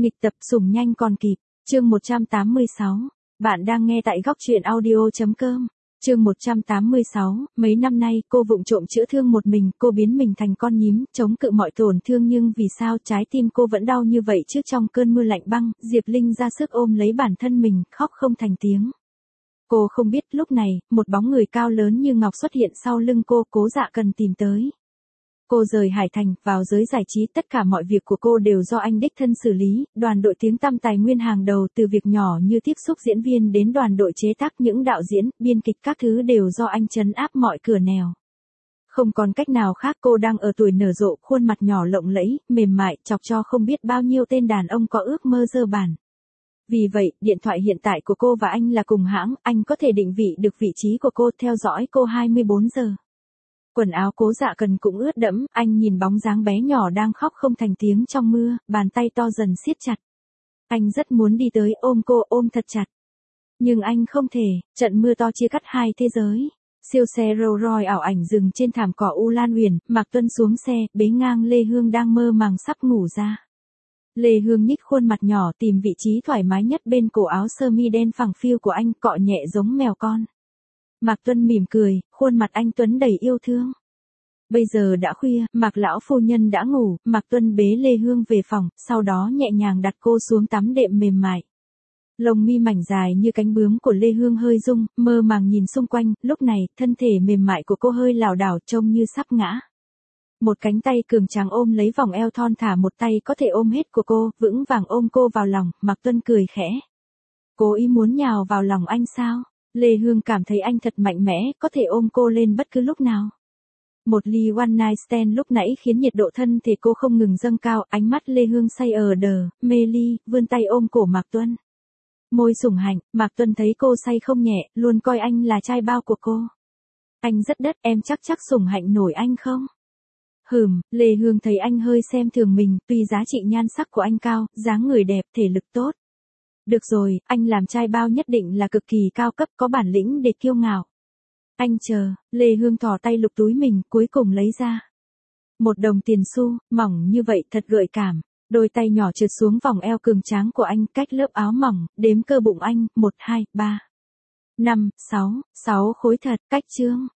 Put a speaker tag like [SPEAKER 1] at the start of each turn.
[SPEAKER 1] Nghịch tập sủng nhanh còn kịp. Chương 186. Bạn đang nghe tại góc truyện audio.com. Chương 186. Mấy năm nay cô vụng trộm chữa thương một mình, cô biến mình thành con nhím, chống cự mọi tổn thương, nhưng vì sao trái tim cô vẫn đau như vậy chứ? Trong cơn mưa lạnh băng, Diệp Linh ra sức ôm lấy bản thân mình, khóc không thành tiếng. Cô không biết lúc này, một bóng người cao lớn như ngọc xuất hiện sau lưng cô, Cố Dạ Cần tìm tới. Cô rời Hải Thành, vào giới giải trí, tất cả mọi việc của cô đều do anh đích thân xử lý, đoàn đội tiếng tăm tài nguyên hàng đầu, từ việc nhỏ như tiếp xúc diễn viên đến đoàn đội chế tác, những đạo diễn, biên kịch các thứ đều do anh trấn áp mọi cửa nẻo. Không còn cách nào khác, cô đang ở tuổi nở rộ, khuôn mặt nhỏ lộng lẫy, mềm mại, chọc cho không biết bao nhiêu tên đàn ông có ước mơ dơ bẩn. Vì vậy, điện thoại hiện tại của cô và anh là cùng hãng, anh có thể định vị được vị trí của cô, theo dõi cô 24 giờ. Quần áo Cố Dạ Cần cũng ướt đẫm, anh nhìn bóng dáng bé nhỏ đang khóc không thành tiếng trong mưa, bàn tay to dần siết chặt. Anh rất muốn đi tới ôm cô, ôm thật chặt. Nhưng anh không thể, trận mưa to chia cắt hai thế giới. Siêu xe Rolls Royce ảo ảnh dừng trên thảm cỏ U Lan Huyền, Mạc Tuân xuống xe, bế ngang Lê Hương đang mơ màng sắp ngủ ra. Lê Hương nhích khuôn mặt nhỏ tìm vị trí thoải mái nhất bên cổ áo sơ mi đen phẳng phiu của anh, cọ nhẹ giống mèo con. Mạc Tuân mỉm cười, khuôn mặt anh tuấn đầy yêu thương. Bây giờ đã khuya, Mạc lão phu nhân đã ngủ, Mạc Tuân bế Lê Hương về phòng, sau đó nhẹ nhàng đặt cô xuống tắm đệm mềm mại. Lông mi mảnh dài như cánh bướm của Lê Hương hơi rung, mơ màng nhìn xung quanh, lúc này, thân thể mềm mại của cô hơi lảo đảo, trông như sắp ngã. Một cánh tay cường tráng ôm lấy vòng eo thon thả, một tay có thể ôm hết của cô, vững vàng ôm cô vào lòng. Mạc Tuân cười khẽ. Cố ý muốn nhào vào lòng anh sao? Lê Hương cảm thấy anh thật mạnh mẽ, có thể ôm cô lên bất cứ lúc nào. Một ly one night stand lúc nãy khiến nhiệt độ thân thể cô không ngừng dâng cao, ánh mắt Lê Hương say đờ, mê ly, vươn tay ôm cổ Mạc Tuân. Môi sủng hạnh, Mạc Tuân thấy cô say không nhẹ, luôn coi anh là trai bao của cô. Anh rất đắt, em chắc sủng hạnh nổi anh không? Lê Hương thấy anh hơi xem thường mình, tuy giá trị nhan sắc của anh cao, dáng người đẹp, thể lực tốt. Được rồi, anh làm trai bao nhất định là cực kỳ cao cấp, có bản lĩnh để kiêu ngạo. Anh chờ, Lê Hương thò tay lục túi mình, cuối cùng lấy ra. Một đồng tiền xu, mỏng như vậy thật gợi cảm. Đôi tay nhỏ trượt xuống vòng eo cường tráng của anh, cách lớp áo mỏng, đếm cơ bụng anh, 1, 2, 3, 5, 6 khối thật, cách chương.